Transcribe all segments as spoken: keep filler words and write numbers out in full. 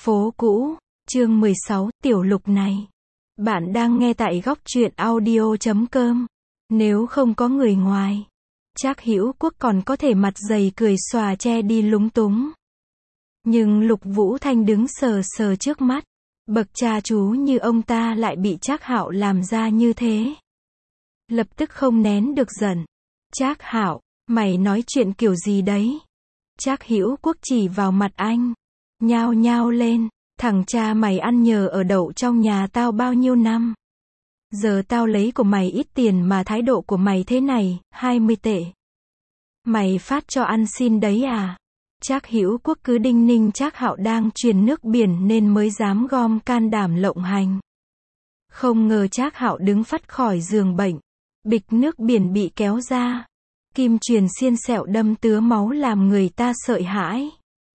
Phố cũ, chương mười sáu, tiểu lục này. Bạn đang nghe tại góc truyện audio chấm com. Nếu không có người ngoài, Trác Hữu Quốc còn có thể mặt dày cười xòa che đi lúng túng. Nhưng Lục Vũ Thanh đứng sờ sờ trước mắt, bậc cha chú như ông ta lại bị Trác Hạo làm ra như thế. Lập tức không nén được giận. Trác Hạo, mày nói chuyện kiểu gì đấy? Trác Hữu Quốc chỉ vào mặt anh, nhao nhao lên, thằng cha mày ăn nhờ ở đậu trong nhà tao bao nhiêu năm. Giờ tao lấy của mày ít tiền mà thái độ của mày thế này, hai mươi tệ. Mày phát cho ăn xin đấy à? Trác Hữu Quốc cứ đinh ninh Trác Hạo đang truyền nước biển nên mới dám gom can đảm lộng hành. Không ngờ Trác Hạo đứng phắt khỏi giường bệnh, bịch nước biển bị kéo ra, kim truyền xiên sẹo đâm tứa máu làm người ta sợ hãi.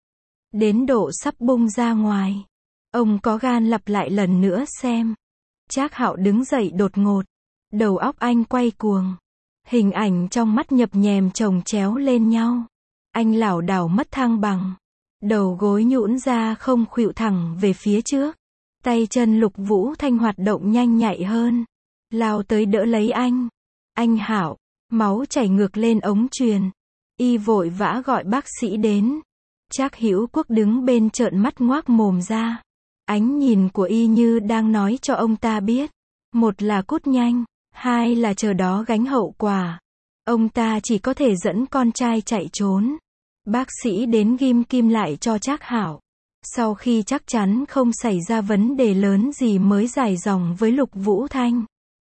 Đến độ sắp bung ra ngoài. Ông có gan lặp lại lần nữa xem. Trác Hạo đứng dậy đột ngột. Đầu óc anh quay cuồng. Hình ảnh trong mắt nhập nhèm chồng chéo lên nhau. Anh lảo đảo mất thăng bằng. Đầu gối nhũn ra không khuỵu thẳng về phía trước. Tay chân Lục Vũ Thanh hoạt động nhanh nhạy hơn. Lao tới đỡ lấy anh. Anh Hạo. Máu chảy ngược lên ống truyền. Y vội vã gọi bác sĩ đến. Trác Hữu Quốc đứng bên trợn mắt ngoác mồm ra. Ánh nhìn của y như đang nói cho ông ta biết. Một là cút nhanh, hai là chờ đó gánh hậu quả. Ông ta chỉ có thể dẫn con trai chạy trốn. Bác sĩ đến ghim kim lại cho Trác Hạo. Sau khi chắc chắn không xảy ra vấn đề lớn gì mới dài dòng với Lục Vũ Thanh.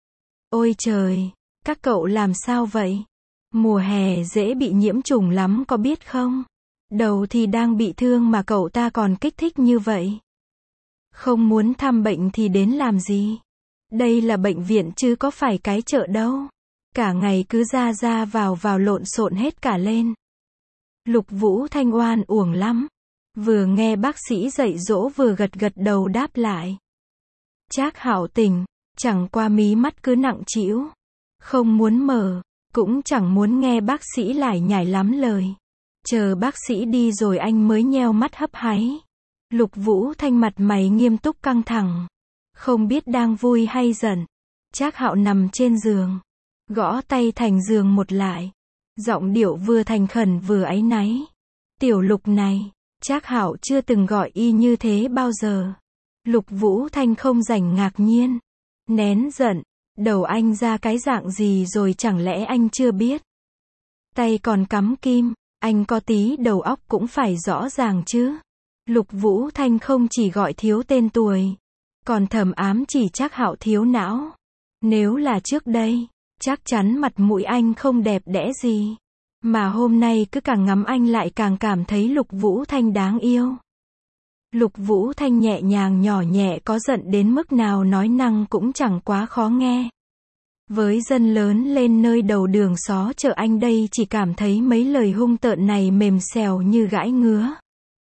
Ôi trời, các cậu làm sao vậy? Mùa hè dễ bị nhiễm trùng lắm có biết không? Đầu thì đang bị thương mà cậu ta còn kích thích như vậy. Không muốn thăm bệnh thì đến làm gì? Đây là bệnh viện chứ có phải cái chợ đâu. Cả ngày cứ ra ra vào vào lộn xộn hết cả lên. Lục Vũ Thanh oan uổng lắm. Vừa nghe bác sĩ dạy dỗ vừa gật gật đầu đáp lại. Trác Hạo tỉnh, chẳng qua mí mắt cứ nặng trĩu. Không muốn mở, cũng chẳng muốn nghe bác sĩ lải nhải lắm lời. Chờ bác sĩ đi rồi anh mới nheo mắt hấp háy. Lục Vũ Thanh mặt mày nghiêm túc căng thẳng. Không biết đang vui hay giận. Trác Hạo nằm trên giường. Gõ tay thành giường một lại. Giọng điệu vừa thành khẩn vừa áy náy. Tiểu Lục này. Trác Hạo chưa từng gọi y như thế bao giờ. Lục Vũ Thanh không rảnh ngạc nhiên. Nén giận. Đầu anh ra cái dạng gì rồi chẳng lẽ anh chưa biết. Tay còn cắm kim. Anh có tí đầu óc cũng phải rõ ràng chứ. Lục Vũ Thanh không chỉ gọi thiếu tên tuổi, còn thầm ám chỉ Trác Hạo thiếu não. Nếu là trước đây, chắc chắn mặt mũi anh không đẹp đẽ gì. Mà hôm nay cứ càng ngắm anh lại càng cảm thấy Lục Vũ Thanh đáng yêu. Lục Vũ Thanh nhẹ nhàng nhỏ nhẹ có giận đến mức nào nói năng cũng chẳng quá khó nghe. Với dân lớn lên nơi đầu đường xó chợ anh đây chỉ cảm thấy mấy lời hung tợn này mềm xèo như gãi ngứa.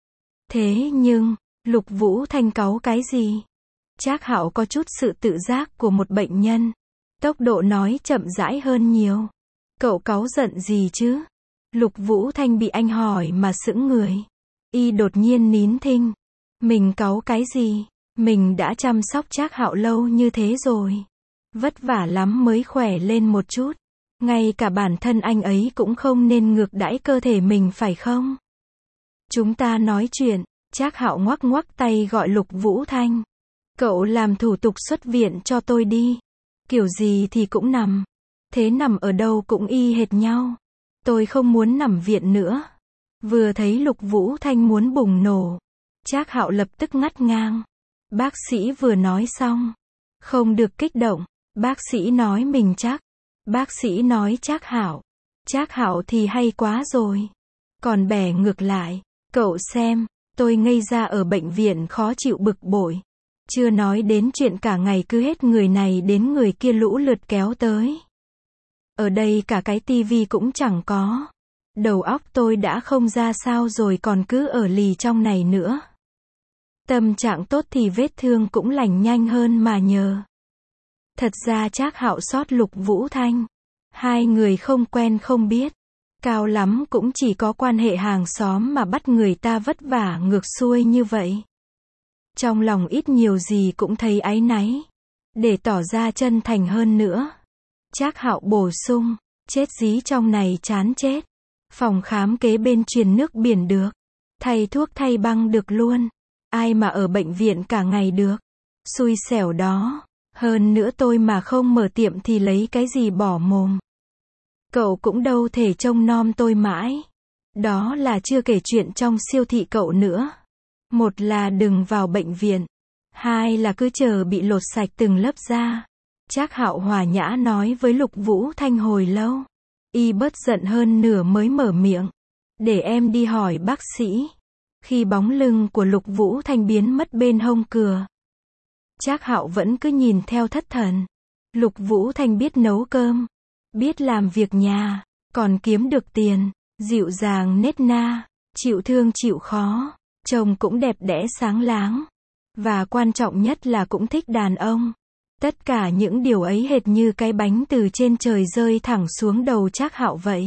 Thế nhưng, Lục Vũ Thanh cáu cái gì? Trác Hạo có chút sự tự giác của một bệnh nhân. Tốc độ nói chậm rãi hơn nhiều. Cậu cáu giận gì chứ? Lục Vũ Thanh bị anh hỏi mà sững người. Y đột nhiên nín thinh. Mình cáu cái gì? Mình đã chăm sóc Trác Hạo lâu như thế rồi. Vất vả lắm mới khỏe lên một chút. Ngay cả bản thân anh ấy cũng không nên ngược đãi cơ thể mình phải không? Chúng ta nói chuyện. Trác Hạo ngoắc ngoắc tay gọi Lục Vũ Thanh. Cậu làm thủ tục xuất viện cho tôi đi. Kiểu gì thì cũng nằm. Thế nằm ở đâu cũng y hệt nhau. Tôi không muốn nằm viện nữa. Vừa thấy Lục Vũ Thanh muốn bùng nổ. Trác Hạo lập tức ngắt ngang. Bác sĩ vừa nói xong. Không được kích động. Bác sĩ nói mình chắc. Bác sĩ nói Trác Hạo. Trác Hạo thì hay quá rồi. Còn bẻ ngược lại. Cậu xem, tôi ngây ra ở bệnh viện khó chịu bực bội. Chưa nói đến chuyện cả ngày cứ hết người này đến người kia lũ lượt kéo tới. Ở đây cả cái tivi cũng chẳng có. Đầu óc tôi đã không ra sao rồi còn cứ ở lì trong này nữa. Tâm trạng tốt thì vết thương cũng lành nhanh hơn mà nhờ. Thật ra Trác Hạo xót Lục Vũ Thanh. Hai người không quen không biết. Cao lắm cũng chỉ có quan hệ hàng xóm mà bắt người ta vất vả ngược xuôi như vậy. Trong lòng ít nhiều gì cũng thấy áy náy. Để tỏ ra chân thành hơn nữa, Trác Hạo bổ sung, chết dí trong này chán chết. Phòng khám kế bên truyền nước biển được. Thay thuốc thay băng được luôn. Ai mà ở bệnh viện cả ngày được. Xui xẻo đó. Hơn nữa tôi mà không mở tiệm thì lấy cái gì bỏ mồm. Cậu cũng đâu thể trông nom tôi mãi. Đó là chưa kể chuyện trong siêu thị cậu nữa. Một là đừng vào bệnh viện. Hai là cứ chờ bị lột sạch từng lớp da. Trác Hạo hòa nhã nói với Lục Vũ Thanh hồi lâu. Y bớt giận hơn nửa mới mở miệng. Để em đi hỏi bác sĩ. Khi bóng lưng của Lục Vũ Thanh biến mất bên hông cửa, Trác Hạo vẫn cứ nhìn theo thất thần. Lục Vũ Thanh biết nấu cơm, biết làm việc nhà, còn kiếm được tiền, dịu dàng nết na, chịu thương chịu khó, trông cũng đẹp đẽ sáng láng. Và quan trọng nhất là cũng thích đàn ông. Tất cả những điều ấy hệt như cái bánh từ trên trời rơi thẳng xuống đầu Trác Hạo vậy.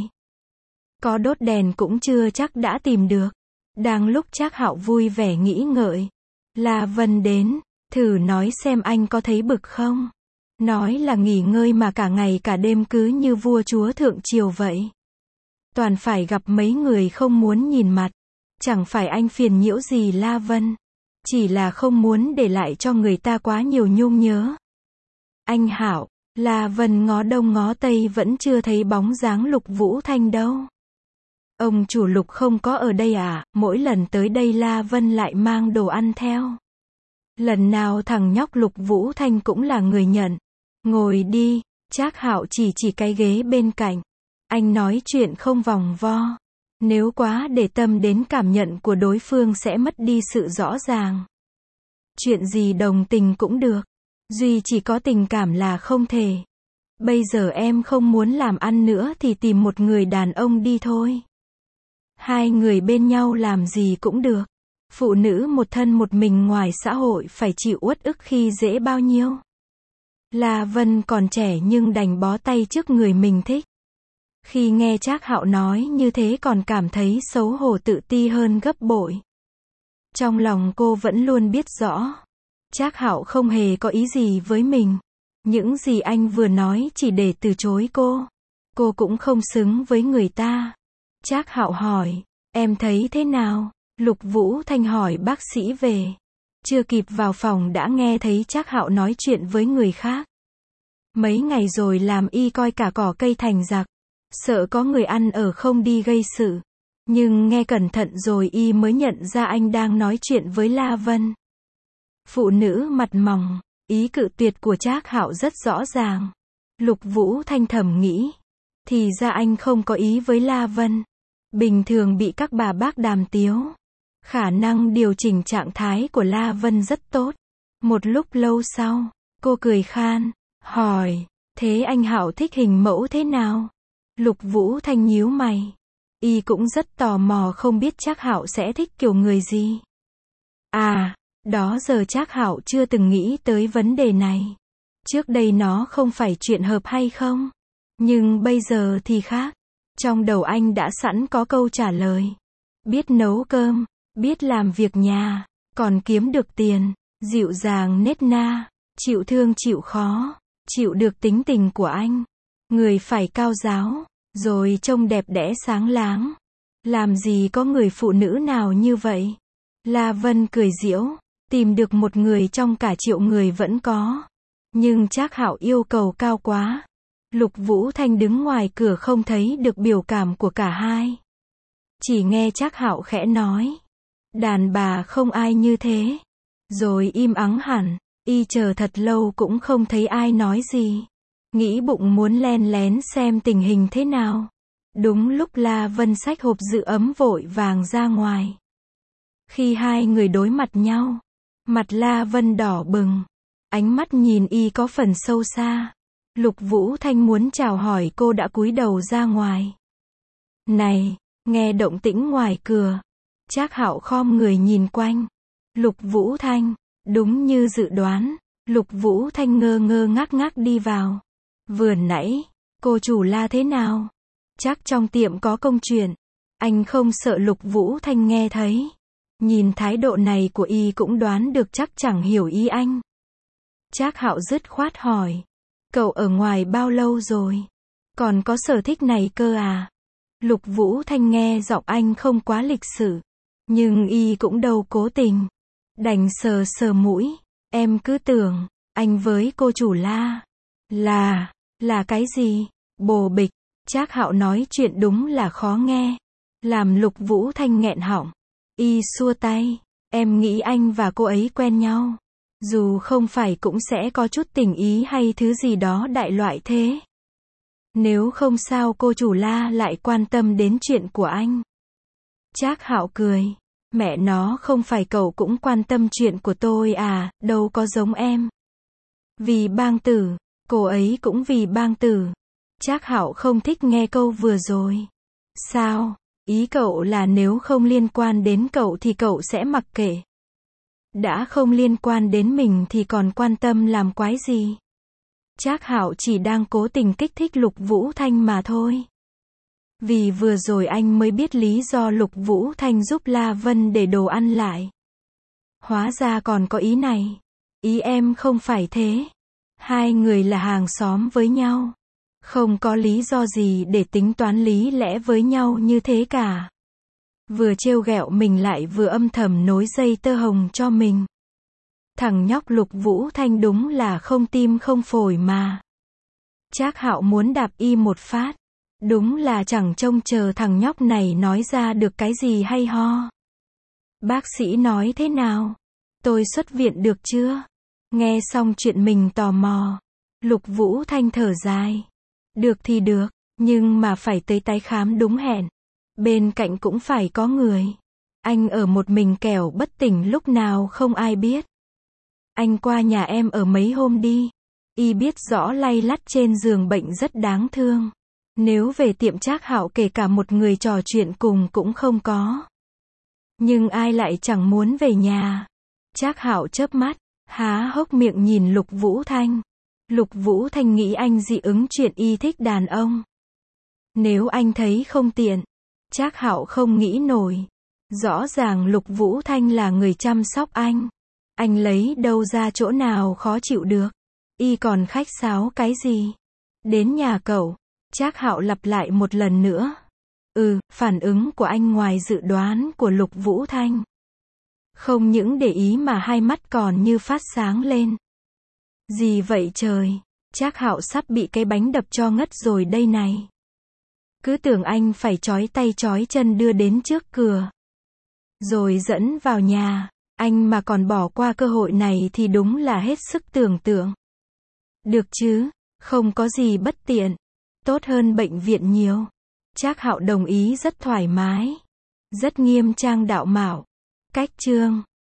Có đốt đèn cũng chưa chắc đã tìm được. Đang lúc Trác Hạo vui vẻ nghĩ ngợi, La Vân đến, thử nói xem anh có thấy bực không? Nói là nghỉ ngơi mà cả ngày cả đêm cứ như vua chúa thượng triều vậy. Toàn phải gặp mấy người không muốn nhìn mặt. Chẳng phải anh phiền nhiễu gì La Vân. Chỉ là không muốn để lại cho người ta quá nhiều nhung nhớ. Anh Hạo, La Vân ngó đông ngó tây vẫn chưa thấy bóng dáng Lục Vũ Thanh đâu. Ông chủ Lục không có ở đây à? Mỗi lần tới đây La Vân lại mang đồ ăn theo. Lần nào thằng nhóc Lục Vũ Thanh cũng là người nhận. Ngồi đi, Trác Hạo chỉ chỉ cái ghế bên cạnh. Anh nói chuyện không vòng vo. Nếu quá để tâm đến cảm nhận của đối phương sẽ mất đi sự rõ ràng. Chuyện gì đồng tình cũng được. Duy chỉ có tình cảm là không thể. Bây giờ em không muốn làm ăn nữa thì tìm một người đàn ông đi thôi. Hai người bên nhau làm gì cũng được. Phụ nữ một thân một mình ngoài xã hội phải chịu uất ức khi dễ bao nhiêu. La Vân còn trẻ nhưng đành bó tay trước người mình thích. Khi nghe Trác Hạo nói như thế còn cảm thấy xấu hổ tự ti hơn gấp bội. Trong lòng cô vẫn luôn biết rõ. Trác Hạo không hề có ý gì với mình. Những gì anh vừa nói chỉ để từ chối cô. Cô cũng không xứng với người ta. Trác Hạo hỏi, em thấy thế nào? Lục Vũ Thanh hỏi bác sĩ về. Chưa kịp vào phòng đã nghe thấy Trác Hạo nói chuyện với người khác. Mấy ngày rồi làm y coi cả cỏ cây thành giặc. Sợ có người ăn ở không đi gây sự. Nhưng nghe cẩn thận rồi y mới nhận ra anh đang nói chuyện với La Vân. Phụ nữ mặt mỏng, ý cự tuyệt của Trác Hạo rất rõ ràng. Lục Vũ Thanh thầm nghĩ. Thì ra anh không có ý với La Vân. Bình thường bị các bà bác đàm tiếu. Khả năng điều chỉnh trạng thái của La Vân rất tốt. Một lúc lâu sau, cô cười khan, hỏi, thế anh Hạo thích hình mẫu thế nào? Lục Vũ Thanh nhíu mày. Y cũng rất tò mò không biết Trác Hạo sẽ thích kiểu người gì. À, đó giờ Trác Hạo chưa từng nghĩ tới vấn đề này. Trước đây nó không phải chuyện hợp hay không? Nhưng bây giờ thì khác. Trong đầu anh đã sẵn có câu trả lời. Biết nấu cơm, biết làm việc nhà, còn kiếm được tiền, dịu dàng nết na, chịu thương chịu khó, chịu được tính tình của anh. Người phải cao ráo, rồi trông đẹp đẽ sáng láng. Làm gì có người phụ nữ nào như vậy? La Vân cười giễu, tìm được một người trong cả triệu người vẫn có. Nhưng Trác Hạo yêu cầu cao quá. Lục Vũ Thanh đứng ngoài cửa không thấy được biểu cảm của cả hai. Chỉ nghe Trác Hạo khẽ nói. Đàn bà không ai như thế. Rồi im ắng hẳn, y chờ thật lâu cũng không thấy ai nói gì. Nghĩ bụng muốn len lén xem tình hình thế nào. Đúng lúc La Vân xách hộp giữ ấm vội vàng ra ngoài. Khi hai người đối mặt nhau, mặt La Vân đỏ bừng. Ánh mắt nhìn y có phần sâu xa. Lục Vũ Thanh muốn chào hỏi cô đã cúi đầu ra ngoài. Này, nghe động tĩnh ngoài cửa. Trác Hạo khom người nhìn quanh. Lục Vũ Thanh, đúng như dự đoán. Lục Vũ Thanh ngơ ngơ ngác ngác đi vào. Vừa nãy, cô chủ La thế nào? Chắc trong tiệm có công chuyện. Anh không sợ Lục Vũ Thanh nghe thấy. Nhìn thái độ này của y cũng đoán được chắc chẳng hiểu ý anh. Trác Hạo dứt khoát hỏi. Cậu ở ngoài bao lâu rồi? Còn có sở thích này cơ à? Lục Vũ Thanh nghe giọng anh không quá lịch sự. Nhưng y cũng đâu cố tình. Đành sờ sờ mũi. Em cứ tưởng, anh với cô chủ La. Là, là cái gì? Bồ bịch. Trác Hạo nói chuyện đúng là khó nghe. Làm Lục Vũ Thanh nghẹn họng. Y xua tay. Em nghĩ anh và cô ấy quen nhau. Dù không phải cũng sẽ có chút tình ý hay thứ gì đó đại loại thế. Nếu không sao cô chủ La lại quan tâm đến chuyện của anh. Trác Hạo cười. Mẹ nó, không phải cậu cũng quan tâm chuyện của tôi à, đâu có giống em. Vì bang tử, cô ấy cũng vì bang tử. Trác Hạo không thích nghe câu vừa rồi. Sao? Ý cậu là nếu không liên quan đến cậu thì cậu sẽ mặc kệ. Đã không liên quan đến mình thì còn quan tâm làm quái gì? Trác Hạo chỉ đang cố tình kích thích Lục Vũ Thanh mà thôi. Vì vừa rồi anh mới biết lý do Lục Vũ Thanh giúp La Vân để đồ ăn lại. Hóa ra còn có ý này. Ý em không phải thế. Hai người là hàng xóm với nhau. Không có lý do gì để tính toán lý lẽ với nhau như thế cả. Vừa trêu ghẹo mình lại vừa âm thầm nối dây tơ hồng cho mình. Thằng nhóc Lục Vũ Thanh đúng là không tim không phổi mà. Trác Hạo muốn đạp y một phát. Đúng là chẳng trông chờ thằng nhóc này nói ra được cái gì hay ho. Bác sĩ nói thế nào? Tôi xuất viện được chưa? Nghe xong chuyện mình tò mò. Lục Vũ Thanh thở dài. Được thì được, nhưng mà phải tới tái khám đúng hẹn. Bên cạnh cũng phải có người. Anh ở một mình kẻo bất tỉnh lúc nào không ai biết. Anh qua nhà em ở mấy hôm đi. Y biết rõ lay lắt trên giường bệnh rất đáng thương. Nếu về tiệm Trác Hạo kể cả một người trò chuyện cùng cũng không có. Nhưng ai lại chẳng muốn về nhà. Trác Hạo chớp mắt, há hốc miệng nhìn Lục Vũ Thanh. Lục Vũ Thanh nghĩ anh dị ứng chuyện y thích đàn ông. Nếu anh thấy không tiện, Trác Hạo không nghĩ nổi. Rõ ràng Lục Vũ Thanh là người chăm sóc anh. Anh lấy đâu ra chỗ nào khó chịu được. Y còn khách sáo cái gì? Đến nhà cậu. Trác Hạo lặp lại một lần nữa. Ừ, phản ứng của anh ngoài dự đoán của Lục Vũ Thanh. Không những để ý mà hai mắt còn như phát sáng lên. Gì vậy trời? Trác Hạo sắp bị cái bánh đập cho ngất rồi đây này. Cứ tưởng anh phải trói tay trói chân đưa đến trước cửa. Rồi dẫn vào nhà. Anh mà còn bỏ qua cơ hội này thì đúng là hết sức tưởng tượng. Được chứ, không có gì bất tiện. Tốt hơn bệnh viện nhiều. Trác Hạo đồng ý rất thoải mái. Rất nghiêm trang đạo mạo. Cách chương